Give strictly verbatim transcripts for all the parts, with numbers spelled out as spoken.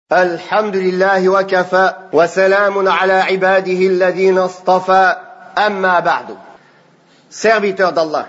الحمد لله وكفى وسلام على عباده الذين اصطفى أما بعد. Serviteurs d'Allah,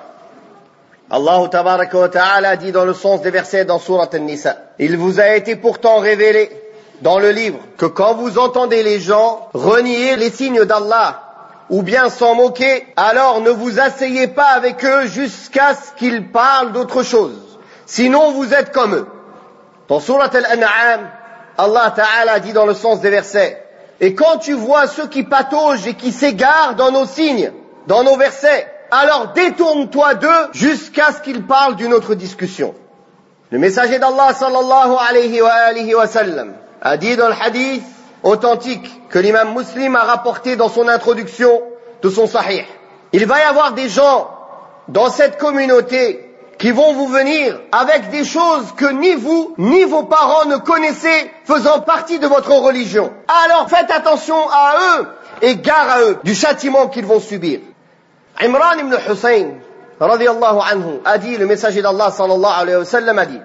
Allah tabaraka wa ta'ala dit dans le sens des versets dans Surat An-Nisa: Il vous a été pourtant révélé dans le livre que quand vous entendez les gens renier les signes d'Allah ou bien s'en moquer, alors ne vous asseyez pas avec eux jusqu'à ce qu'ils parlent d'autre chose, sinon vous êtes comme eux. Dans Surat Al-An'am, Allah Ta'ala dit dans le sens des versets: Et quand tu vois ceux qui pataugent et qui s'égarent dans nos signes, dans nos versets, alors détourne-toi d'eux jusqu'à ce qu'ils parlent d'une autre discussion. Le messager d'Allah sallallahu alayhi wa alihi wa sallam a dit dans le hadith authentique que l'imam Muslim a rapporté dans son introduction de son sahih: il va y avoir des gens dans cette communauté qui vont vous venir avec des choses que ni vous, ni vos parents ne connaissez faisant partie de votre religion. Alors faites attention à eux et gare à eux du châtiment qu'ils vont subir. Imran ibn Hussein, radiyallahu anhu, a dit, le messager d'Allah sallallahu alayhi wa sallam a dit: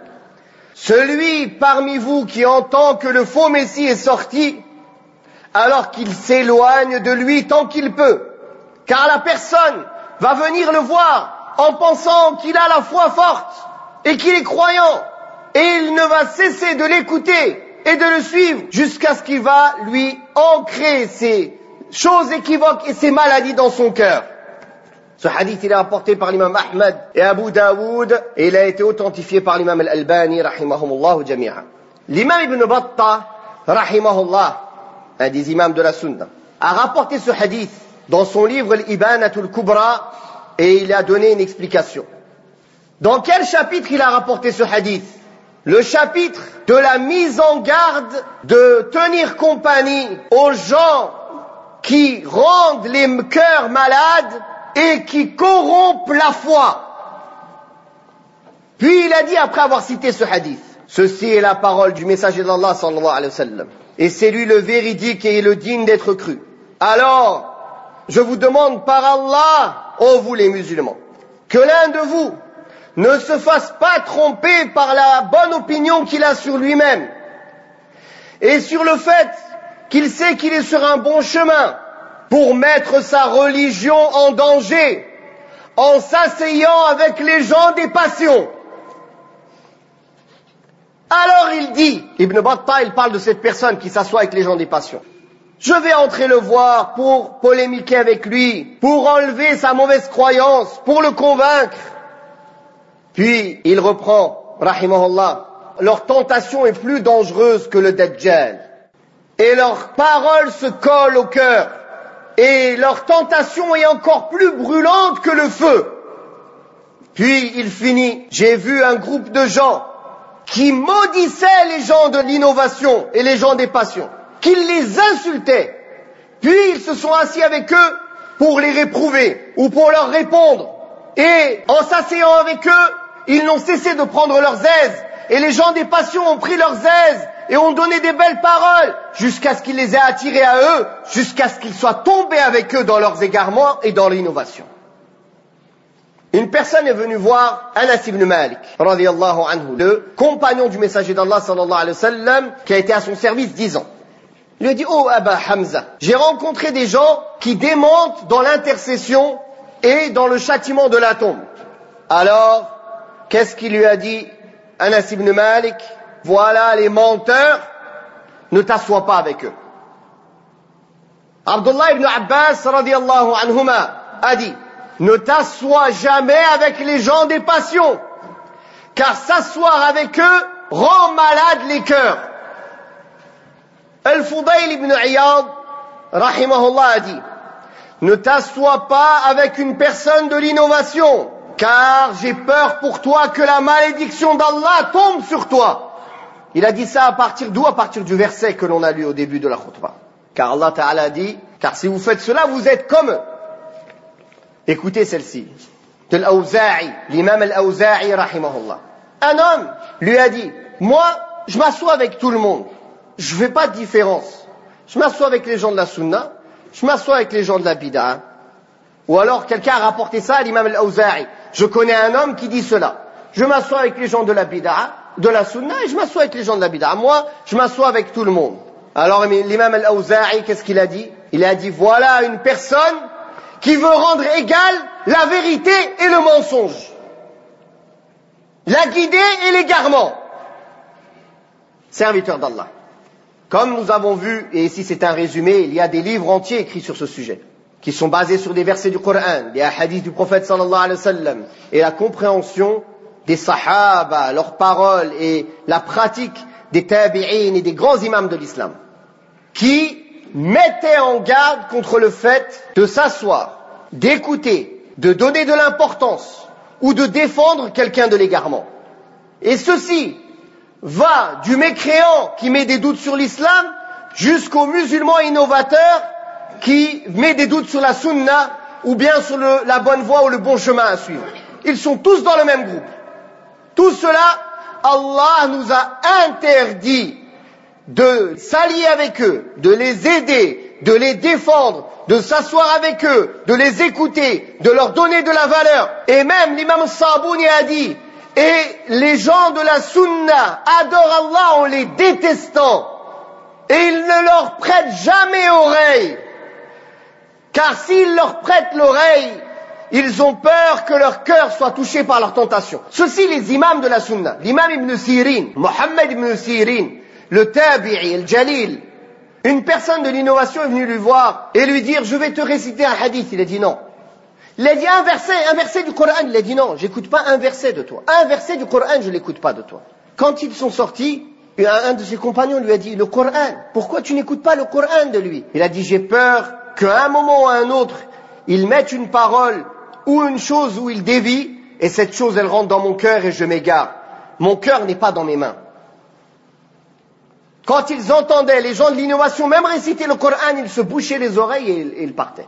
celui parmi vous qui entend que le faux Messie est sorti, alors qu'il s'éloigne de lui tant qu'il peut, car la personne va venir le voir en pensant qu'il a la foi forte et qu'il est croyant, et il ne va cesser de l'écouter et de le suivre jusqu'à ce qu'il va lui ancrer ces choses équivoques et ces maladies dans son cœur. Ce hadith il est rapporté par l'imam Ahmad et Abu Daoud et il a été authentifié par l'imam Al-Albani rahimahumullah jami'a. L'imam Ibn Battah rahimahullah, un des imams de la Sunna, a rapporté ce hadith dans son livre Al-Ibanatul Kubra et il a donné une explication. Dans quel chapitre il a rapporté ce hadith? Le chapitre de la mise en garde de tenir compagnie aux gens qui rendent les cœurs malades et qui corrompent la foi. Puis il a dit, après avoir cité ce hadith: ceci est la parole du messager d'Allah sallallahu alayhi wa sallam, et c'est lui le véridique et le digne d'être cru. Alors, je vous demande par Allah, ô vous les musulmans, que l'un de vous ne se fasse pas tromper par la bonne opinion qu'il a sur lui-même et sur le fait qu'il sait qu'il est sur un bon chemin, pour mettre sa religion en danger en s'asseyant avec les gens des passions. Alors il dit, Ibn Battah, il parle de cette personne qui s'assoit avec les gens des passions: je vais entrer le voir pour polémiquer avec lui, pour enlever sa mauvaise croyance, pour le convaincre. Puis il reprend, rahimahullah: leur tentation est plus dangereuse que le Dajjal, et leurs paroles se collent au cœur, et leur tentation est encore plus brûlante que le feu. Puis il finit: j'ai vu un groupe de gens qui maudissaient les gens de l'innovation et les gens des passions, qu'ils les insultaient. Puis ils se sont assis avec eux pour les réprouver ou pour leur répondre. Et en s'asseyant avec eux, ils n'ont cessé de prendre leurs aises. Et les gens des passions ont pris leurs aises et ont donné des belles paroles jusqu'à ce qu'ils les aient attirés à eux, jusqu'à ce qu'ils soient tombés avec eux dans leurs égarements et dans l'innovation. Une personne est venue voir Anas ibn Malik, radiyallahu anhu, le compagnon du messager d'Allah sallallahu alayhi wa sallam, qui a été à son service dix ans. Il lui a dit: oh Aba Hamza, j'ai rencontré des gens qui démentent dans l'intercession et dans le châtiment de la tombe. Alors, qu'est-ce qu'il lui a dit Anas ibn Malik? Voilà les menteurs, ne t'assois pas avec eux. Abdullah ibn Abbas radiyallahu anhuma a dit: ne t'assois jamais avec les gens des passions, car s'asseoir avec eux rend malade les cœurs. Al-Fudayl ibn Iyad, rahimahullah, a dit: ne t'assois pas avec une personne de l'innovation, car j'ai peur pour toi que la malédiction d'Allah tombe sur toi. Il a dit ça à partir d'où? À partir du verset que l'on a lu au début de la khutbah. Car Allah Ta'ala dit: car si vous faites cela, vous êtes comme eux. Écoutez celle-ci, de l'Awza'i, l'imam al-Awza'i, rahimahullah. Un homme lui a dit: moi, je m'assois avec tout le monde. Je ne fais pas de différence. Je m'assois avec les gens de la sunna, je m'assois avec les gens de la bid'a. Ou alors quelqu'un a rapporté ça à l'imam al-Awza'i: je connais un homme qui dit cela. Je m'assois avec les gens de la bid'a de la sunna et je m'assois avec les gens de la bid'a. Moi, je m'assois avec tout le monde. Alors l'imam al-Awza'i, qu'est-ce qu'il a dit? Il a dit, voilà une personne qui veut rendre égale la vérité et le mensonge, la guidée et l'égarement. Serviteur d'Allah. Comme nous avons vu, et ici c'est un résumé, il y a des livres entiers écrits sur ce sujet, qui sont basés sur des versets du Coran, des hadiths du prophète sallallahu alayhi wa sallam, et la compréhension des sahaba, leurs paroles et la pratique des tabi'in et des grands imams de l'islam, qui mettaient en garde contre le fait de s'asseoir, d'écouter, de donner de l'importance ou de défendre quelqu'un de l'égarement. Et ceci va du mécréant qui met des doutes sur l'islam jusqu'au musulman innovateur qui met des doutes sur la sunna ou bien sur le, la bonne voie ou le bon chemin à suivre. Ils sont tous dans le même groupe. Tout cela, Allah nous a interdit de s'allier avec eux, de les aider, de les défendre, de s'asseoir avec eux, de les écouter, de leur donner de la valeur. Et même l'imam Sabouni a dit, et les gens de la sunna adorent Allah en les détestant, et ils ne leur prêtent jamais oreille, car s'ils leur prêtent l'oreille, ils ont peur que leur cœur soit touché par leur tentation. Ceci les imams de la sunna. L'imam Ibn Sirin, Mohammed Ibn Sirin, le tabi'i, le jalil, une personne de l'innovation est venue lui voir et lui dire, je vais te réciter un hadith. Il a dit non. Il a dit un verset, un verset du Coran. Il a dit non, j'écoute pas un verset de toi. Un verset du Coran, je l'écoute pas de toi. Quand ils sont sortis, un de ses compagnons lui a dit, le Coran, pourquoi tu n'écoutes pas le Coran de lui? Il a dit, j'ai peur qu'à un moment ou à un autre, il mette une parole ou une chose où il dévie, et cette chose, elle rentre dans mon cœur et je m'égare. Mon cœur n'est pas dans mes mains. Quand ils entendaient les gens de l'innovation même réciter le Coran, ils se bouchaient les oreilles et, et ils partaient.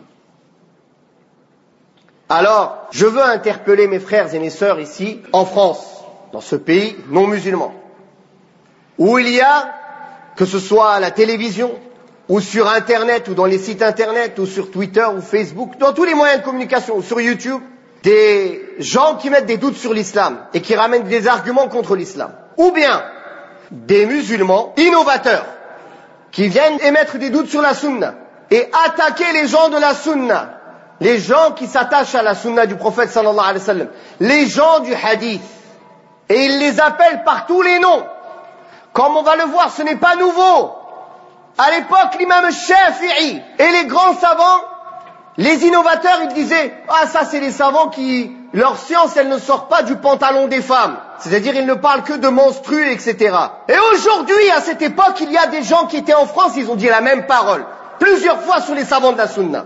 Alors, je veux interpeller mes frères et mes sœurs ici, en France, dans ce pays non musulman, où il y a, que ce soit à la télévision, ou sur Internet, ou dans les sites Internet, ou sur Twitter, ou Facebook, dans tous les moyens de communication, ou sur YouTube, des gens qui mettent des doutes sur l'islam, et qui ramènent des arguments contre l'islam. Ou bien, des musulmans innovateurs, qui viennent émettre des doutes sur la sunna, et attaquer les gens de la sunna, les gens qui s'attachent à la sunna du prophète sallallahu alayhi wa sallam, les gens du hadith, et ils les appellent par tous les noms. Comme on va le voir, ce n'est pas nouveau. À l'époque, l'imam Shafi'i et les grands savants, les innovateurs, ils disaient, ah ça c'est les savants qui, leur science, elle ne sort pas du pantalon des femmes. C'est-à-dire, ils ne parlent que de menstrues, et cetera. Et aujourd'hui, à cette époque, il y a des gens qui étaient en France, ils ont dit la même parole, plusieurs fois sur les savants de la sunna.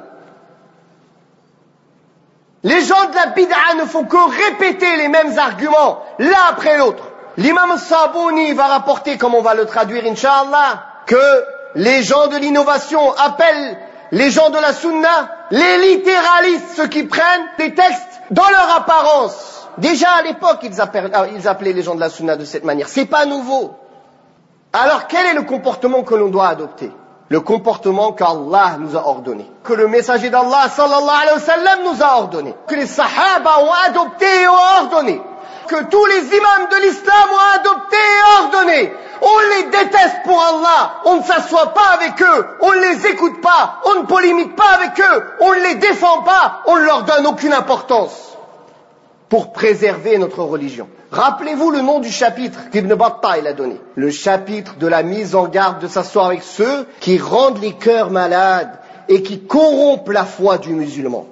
Les gens de la bid'a ne font que répéter les mêmes arguments, l'un après l'autre. L'imam Sabouni va rapporter, comme on va le traduire, Inch'Allah, que les gens de l'innovation appellent les gens de la sunna les littéralistes, ceux qui prennent des textes dans leur apparence. Déjà à l'époque, ils appelaient, ils appelaient les gens de la sunna de cette manière. C'est pas nouveau. Alors quel est le comportement que l'on doit adopter? Le comportement qu'Allah nous a ordonné, que le messager d'Allah sallallahu alayhi wa sallam nous a ordonné, que les sahaba ont adopté et ont ordonné, que tous les imams de l'islam ont adopté et ordonné. On les déteste pour Allah, on ne s'assoit pas avec eux, on ne les écoute pas, on ne polémique pas avec eux, on ne les défend pas, on ne leur donne aucune importance pour préserver notre religion. Rappelez-vous le nom du chapitre qu'Ibn Battah il a donné. Le chapitre de la mise en garde de s'asseoir avec ceux qui rendent les cœurs malades et qui corrompent la foi du musulman.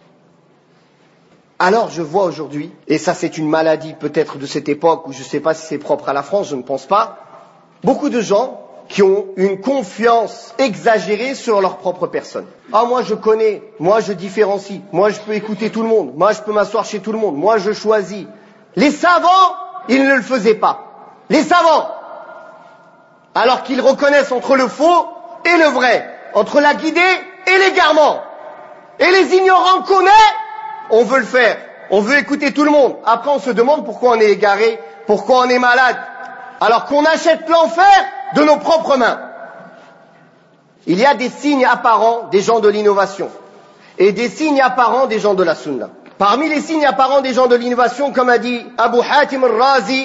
Alors je vois aujourd'hui, et ça c'est une maladie peut-être de cette époque, ou je ne sais pas si c'est propre à la France, je ne pense pas, beaucoup de gens qui ont une confiance exagérée sur leur propre personne. Ah moi je connais, moi je différencie, moi je peux écouter tout le monde, moi je peux m'asseoir chez tout le monde, moi je choisis. Les savants, ils ne le faisaient pas. Les savants, alors qu'ils reconnaissent entre le faux et le vrai, entre la guidée et l'égarement. Et les ignorants connaissent, on veut le faire, on veut écouter tout le monde. Après on se demande pourquoi on est égaré, pourquoi on est malade, alors qu'on achète l'enfer de nos propres mains. Il y a des signes apparents des gens de l'innovation et des signes apparents des gens de la sunna. Parmi les signes apparents des gens de l'innovation, comme a dit Abu Hatim al-Razi,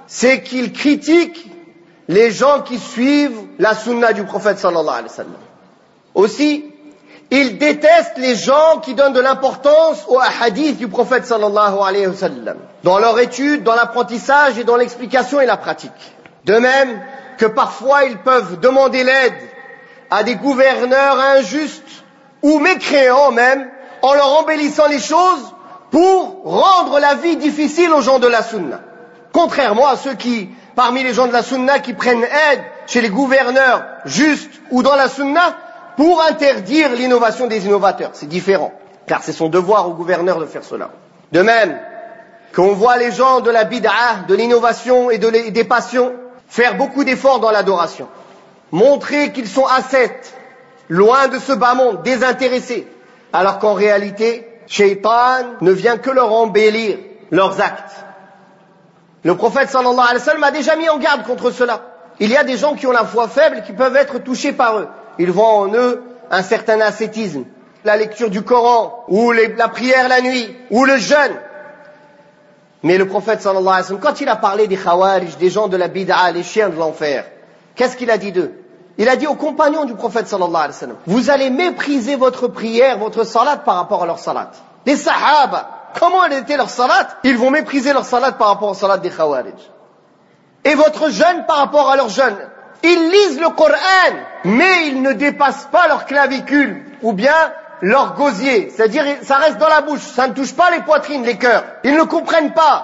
c'est qu'il critique les gens qui suivent la sunna du prophète sallallahu alayhi wa sallam. Aussi, il déteste les gens qui donnent de l'importance aux hadiths du prophète sallallahu alayhi wa sallam, dans leur étude, dans l'apprentissage et dans l'explication et la pratique. De même que parfois ils peuvent demander l'aide à des gouverneurs injustes ou mécréants même, en leur embellissant les choses pour rendre la vie difficile aux gens de la sunna. Contrairement à ceux qui, parmi les gens de la sunna, qui prennent aide chez les gouverneurs justes ou dans la sunna pour interdire l'innovation des innovateurs. C'est différent, car c'est son devoir au gouverneur de faire cela. De même qu'on voit les gens de la bid'ah, de l'innovation et de les, des passions faire beaucoup d'efforts dans l'adoration, montrer qu'ils sont ascètes, loin de ce bas monde, désintéressés, alors qu'en réalité, Shaitan ne vient que leur embellir leurs actes. Le prophète sallallahu alayhi wa sallam a déjà mis en garde contre cela. Il y a des gens qui ont la foi faible qui peuvent être touchés par eux. Ils voient en eux un certain ascétisme, la lecture du Coran, ou les, la prière la nuit, ou le jeûne. Mais le prophète sallallahu alayhi wa sallam, quand il a parlé des khawarij, des gens de la bid'a, les chiens de l'enfer, qu'est-ce qu'il a dit d'eux? Il a dit aux compagnons du prophète sallallahu alayhi wa sallam, vous allez mépriser votre prière, votre salat par rapport à leur salat. Les sahaba, comment était leur salat? Ils vont mépriser leur salat par rapport au salat des khawarij. Et votre jeûne par rapport à leur jeûne. Ils lisent le Coran, mais ils ne dépassent pas leur clavicule, ou bien leur gosier. C'est-à-dire, ça reste dans la bouche, ça ne touche pas les poitrines, les cœurs. Ils ne comprennent pas.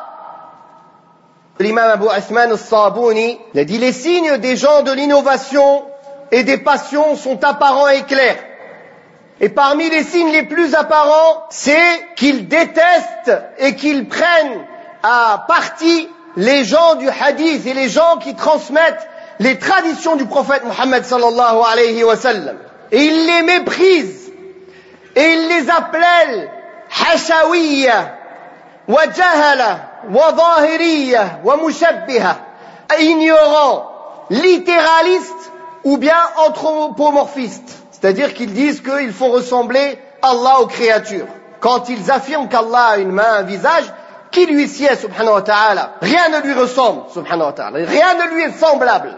L'imam Abu Uthman al-Sabuni a dit, les signes des gens de l'innovation et des passions sont apparents et clairs. Et parmi les signes les plus apparents, c'est qu'ils détestent et qu'ils prennent à partie les gens du hadith et les gens qui transmettent les traditions du prophète Muhammad sallallahu alayhi wa sallam. Et ils les méprisent. Et ils les appellent hashawiyya, wa jahala, wa zahiriyya, wa mushabbiha. Ignorants, littéralistes ou bien anthropomorphistes. C'est-à-dire qu'ils disent qu'il faut ressembler Allah aux créatures. Quand ils affirment qu'Allah a une main, un visage, qui lui sied, subhanahu wa ta'ala. Rien ne lui ressemble, subhanahu wa ta'ala. Rien ne lui est semblable.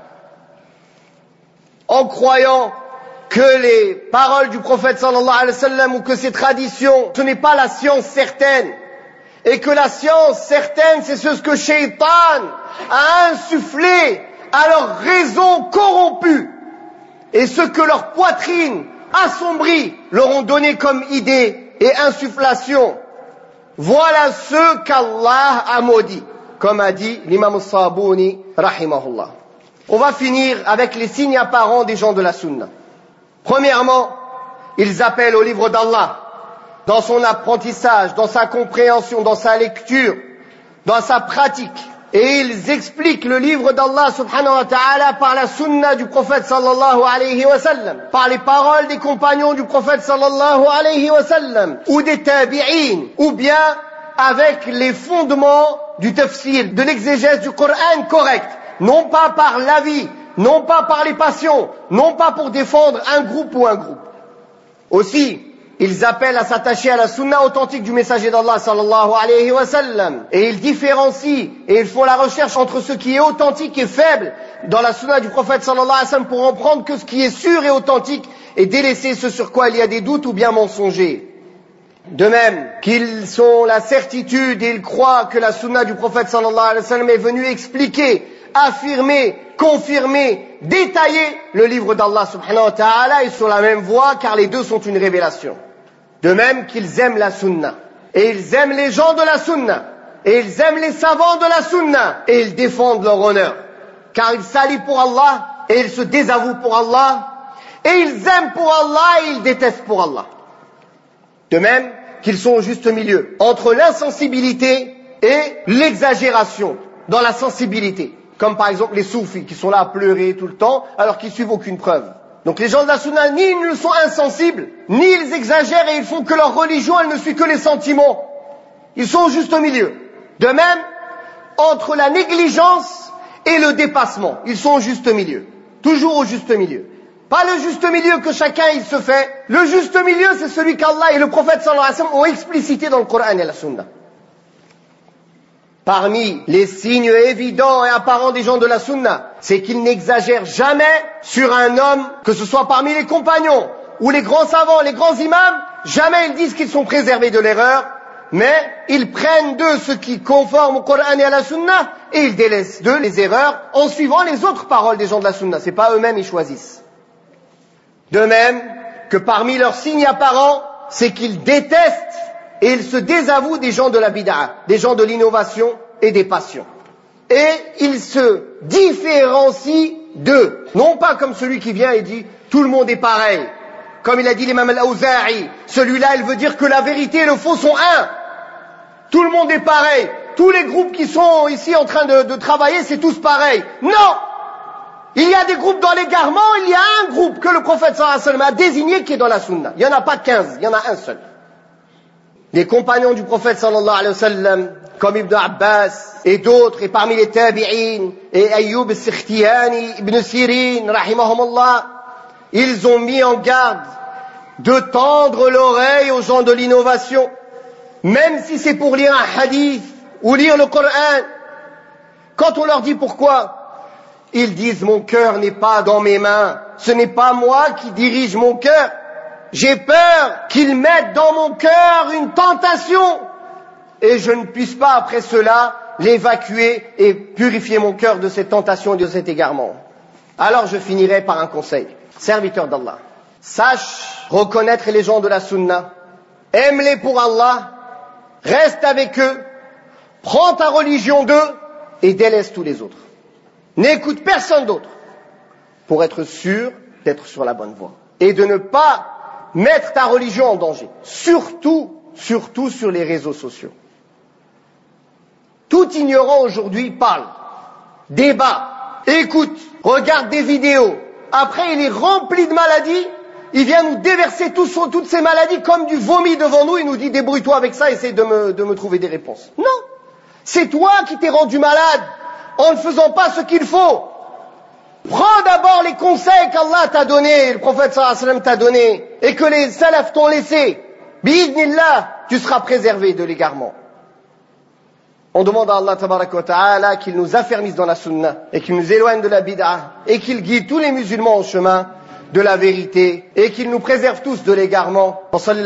En croyant que les paroles du prophète sallallahu alayhi wa sallam ou que ses traditions, ce n'est pas la science certaine. Et que la science certaine, c'est ce que Shaitan a insufflé à leur raison corrompue. Et ce que leur poitrine assombrie leur ont donné comme idée et insufflation. Voilà ce qu'Allah a maudit, comme a dit l'imam al-Sabuni, rahimahullah. On va finir avec les signes apparents des gens de la sunna. Premièrement, ils appellent au livre d'Allah, dans son apprentissage, dans sa compréhension, dans sa lecture, dans sa pratique. Et ils expliquent le livre d'Allah subhanahu wa ta'ala par la sunna du prophète sallallahu alayhi wa sallam, par les paroles des compagnons du prophète sallallahu alayhi wa sallam, ou des tabi'in, ou bien avec les fondements du tafsir, de l'exégèse du Coran correct, non pas par l'avis, non pas par les passions, non pas pour défendre un groupe ou un groupe. Aussi, ils appellent à s'attacher à la sunna authentique du messager d'Allah sallallahu alayhi wa sallam. Et ils différencient et ils font la recherche entre ce qui est authentique et faible dans la sunna du prophète sallallahu alayhi wa sallam pour en prendre que ce qui est sûr et authentique et délaisser ce sur quoi il y a des doutes ou bien mensonger. De même qu'ils sont la certitude et ils croient que la sunna du prophète sallallahu alayhi wa sallam est venue expliquer, affirmer, confirmer, détailler le livre d'Allah subhanahu wa ta'ala et sur la même voie car les deux sont une révélation. De même qu'ils aiment la sunna. Et ils aiment les gens de la sunna. Et ils aiment les savants de la sunna. Et ils défendent leur honneur. Car ils s'allient pour Allah et ils se désavouent pour Allah. Et ils aiment pour Allah et ils détestent pour Allah. De même qu'ils sont au juste milieu entre l'insensibilité et l'exagération dans la sensibilité. Comme par exemple les soufis qui sont là à pleurer tout le temps alors qu'ils suivent aucune preuve. Donc les gens de la sunna, ni ils ne sont insensibles, ni ils exagèrent et ils font que leur religion, elle ne suit que les sentiments. Ils sont au juste milieu. De même, entre la négligence et le dépassement, ils sont au juste milieu. Toujours au juste milieu. Pas le juste milieu que chacun il se fait. Le juste milieu, c'est celui qu'Allah et le prophète sallallahu alayhi wa sallam ont explicité dans le Coran et la sunna. parmi les signes évidents et apparents des gens de la sunna, c'est qu'ils n'exagèrent jamais sur un homme, que ce soit parmi les compagnons ou les grands savants, les grands imams, jamais ils disent qu'ils sont préservés de l'erreur, mais ils prennent d'eux ce qui conforme au Coran et à la sunna et ils délaissent d'eux les erreurs en suivant les autres paroles des gens de la sunna. C'est pas eux-mêmes, ils choisissent. De même que parmi leurs signes apparents, c'est qu'ils détestent et ils se désavouent des gens de la bid'a, des gens de l'innovation et des passions. Et ils se différencient d'eux. Non pas comme celui qui vient et dit « tout le monde est pareil ». Comme il a dit l'imam al-Awza'i, celui-là il veut dire que la vérité et le faux sont un. Tout le monde est pareil. Tous les groupes qui sont ici en train de, de travailler, c'est tous pareils. Non! Il y a des groupes dans l'égarement, il y a un groupe que le prophète sallallahu alayhi wa sallam a désigné qui est dans la sunna. Il n'y en a pas quinze, il y en a un seul. Les compagnons du prophète sallallahu alayhi wa sallam, comme Ibn Abbas et d'autres, et parmi les tabi'in, et Ayyub al-Sikhtiyani, Ibn Sirin, rahimahumullah, ils ont mis en garde de tendre l'oreille aux gens de l'innovation, même si c'est pour lire un hadith ou lire le Coran. Quand on leur dit pourquoi, ils disent « mon cœur n'est pas dans mes mains, ce n'est pas moi qui dirige mon cœur. J'ai peur qu'ils mettent dans mon cœur une tentation et je ne puisse pas après cela l'évacuer et purifier mon cœur de cette tentation et de cet égarement. » Alors je finirai par un conseil. Serviteur d'Allah, sache reconnaître les gens de la sunna, aime-les pour Allah, reste avec eux, prends ta religion d'eux et délaisse tous les autres. N'écoute personne d'autre pour être sûr d'être sur la bonne voie et de ne pas mettre ta religion en danger, surtout, surtout sur les réseaux sociaux. Tout ignorant aujourd'hui parle, débat, écoute, regarde des vidéos. Après, il est rempli de maladies. Il vient nous déverser tout, toutes ces maladies comme du vomi devant nous. Il nous dit, débrouille-toi avec ça, essaie de me, de me trouver des réponses. Non. C'est toi qui t'es rendu malade en ne faisant pas ce qu'il faut. Prends d'abord les conseils qu'Allah t'a donnés, le prophète sallallahu alayhi wa sallam t'a donnés, et que les salafs t'ont laissés. Bi'idnillah, tu seras préservé de l'égarement. On demande à Allah tabaraka wa ta'ala qu'il nous affermisse dans la sunna et qu'il nous éloigne de la bid'a et qu'il guide tous les musulmans au chemin de la vérité et qu'il nous préserve tous de l'égarement.